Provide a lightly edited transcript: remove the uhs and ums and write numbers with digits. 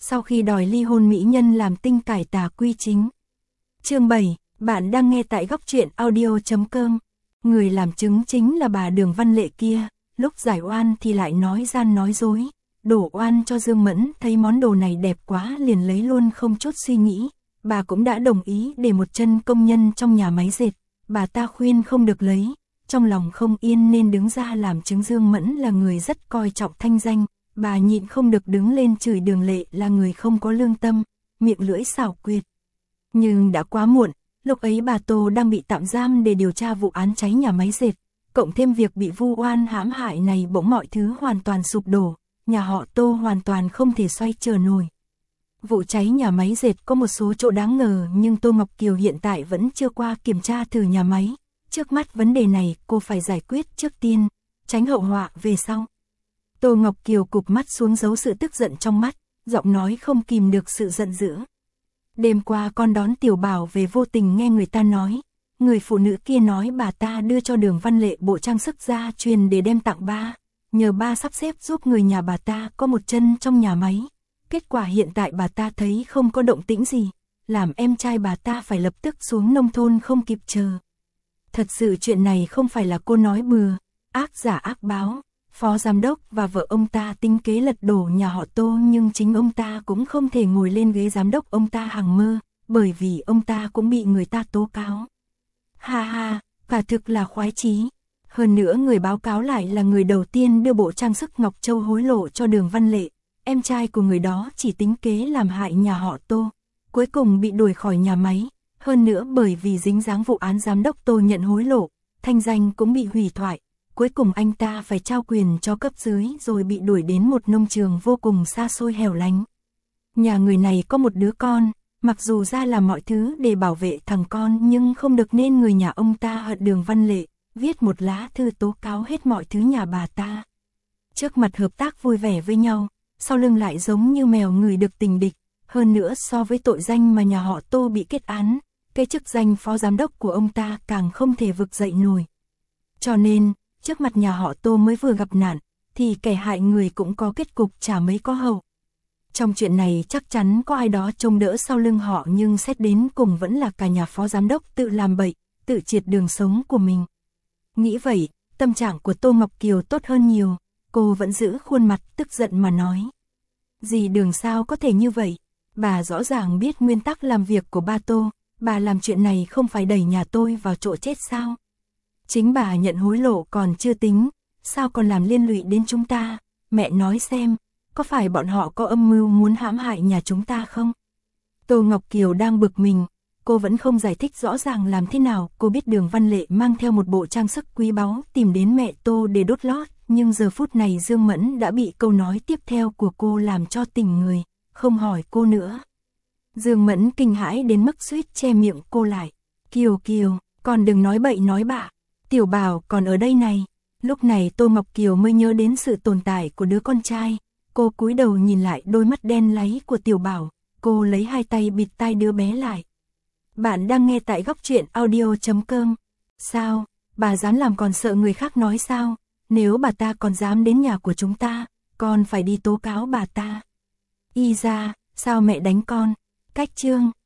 sau khi đòi ly hôn mỹ nhân làm tinh cải tà quy chính. Chương 7, bạn đang nghe tại góc truyện audio.com. Người làm chứng chính là bà Đường Văn Lệ kia, lúc giải oan thì lại nói gian nói dối, đổ oan cho Dương Mẫn, thấy món đồ này đẹp quá liền lấy luôn không chút suy nghĩ. Bà cũng đã đồng ý để một chân công nhân trong nhà máy dệt, bà ta khuyên không được lấy, trong lòng không yên nên đứng ra làm chứng. Dương Mẫn là người rất coi trọng thanh danh, bà nhịn không được đứng lên chửi Đường Lệ là người không có lương tâm, miệng lưỡi xảo quyệt. Nhưng đã quá muộn, lúc ấy bà Tô đang bị tạm giam để điều tra vụ án cháy nhà máy dệt, cộng thêm việc bị vu oan hãm hại này, bỗng mọi thứ hoàn toàn sụp đổ, nhà họ Tô hoàn toàn không thể xoay trở nổi. Vụ cháy nhà máy dệt có một số chỗ đáng ngờ nhưng Tô Ngọc Kiều hiện tại vẫn chưa qua kiểm tra thử nhà máy. Trước mắt vấn đề này cô phải giải quyết trước tiên, tránh hậu họa về sau. Tô Ngọc Kiều cụp mắt xuống giấu sự tức giận trong mắt, giọng nói không kìm được sự giận dữ. Đêm qua con đón Tiểu Bảo về vô tình nghe người ta nói, người phụ nữ kia nói bà ta đưa cho Đường Văn Lệ bộ trang sức gia truyền để đem tặng ba, nhờ ba sắp xếp giúp người nhà bà ta có một chân trong nhà máy. Kết quả hiện tại bà ta thấy không có động tĩnh gì, làm em trai bà ta phải lập tức xuống nông thôn không kịp chờ. Thật sự chuyện này không phải là cô nói bừa, ác giả ác báo, phó giám đốc và vợ ông ta tính kế lật đổ nhà họ Tô, nhưng chính ông ta cũng không thể ngồi lên ghế giám đốc ông ta hằng mơ, bởi vì ông ta cũng bị người ta tố cáo. Ha ha, quả thực là khoái chí. Hơn nữa người báo cáo lại là người đầu tiên đưa bộ trang sức Ngọc Châu hối lộ cho Đường Văn Lệ. Em trai của người đó chỉ tính kế làm hại nhà họ Tô, cuối cùng bị đuổi khỏi nhà máy. Hơn nữa bởi vì dính dáng vụ án giám đốc Tô nhận hối lộ, thanh danh cũng bị hủy thoại. Cuối cùng anh ta phải trao quyền cho cấp dưới rồi bị đuổi đến một nông trường vô cùng xa xôi hẻo lánh. Nhà người này có một đứa con, mặc dù ra làm mọi thứ để bảo vệ thằng con nhưng không được nên người nhà ông ta hận Đường Văn Lệ, viết một lá thư tố cáo hết mọi thứ nhà bà ta. Trước mặt hợp tác vui vẻ với nhau, sau lưng lại giống như mèo ngửi được tình địch. Hơn nữa so với tội danh mà nhà họ Tô bị kết án, cái chức danh phó giám đốc của ông ta càng không thể vực dậy nổi. Cho nên, trước mặt nhà họ Tô mới vừa gặp nạn, thì kẻ hại người cũng có kết cục chả mấy có hậu. Trong chuyện này chắc chắn có ai đó trông đỡ sau lưng họ, nhưng xét đến cùng vẫn là cả nhà phó giám đốc tự làm bậy, tự triệt đường sống của mình. Nghĩ vậy, tâm trạng của Tô Ngọc Kiều tốt hơn nhiều, cô vẫn giữ khuôn mặt tức giận mà nói. Dì Đường sao có thể như vậy, bà rõ ràng biết nguyên tắc làm việc của ba Tô, bà làm chuyện này không phải đẩy nhà tôi vào chỗ chết sao? Chính bà nhận hối lộ còn chưa tính, sao còn làm liên lụy đến chúng ta? Mẹ nói xem, có phải bọn họ có âm mưu muốn hãm hại nhà chúng ta không? Tô Ngọc Kiều đang bực mình, cô vẫn không giải thích rõ ràng làm thế nào. Cô biết Đường Văn Lệ mang theo một bộ trang sức quý báu tìm đến mẹ Tô để đốt lót, nhưng giờ phút này Dương Mẫn đã bị câu nói tiếp theo của cô làm cho tỉnh người, không hỏi cô nữa. Dương Mẫn kinh hãi đến mức suýt che miệng cô lại. Kiều Kiều, con đừng nói bậy nói bạ, Tiểu Bảo còn ở đây này. Lúc này Tô Ngọc Kiều mới nhớ đến sự tồn tại của đứa con trai. Cô cúi đầu nhìn lại đôi mắt đen láy của Tiểu Bảo, cô lấy hai tay bịt tai đứa bé lại. Bạn đang nghe tại góc truyện audio.com. Sao, bà dám làm còn sợ người khác nói sao? Nếu bà ta còn dám đến nhà của chúng ta, con phải đi tố cáo bà ta. Y ra, sao mẹ đánh con? Cách chương.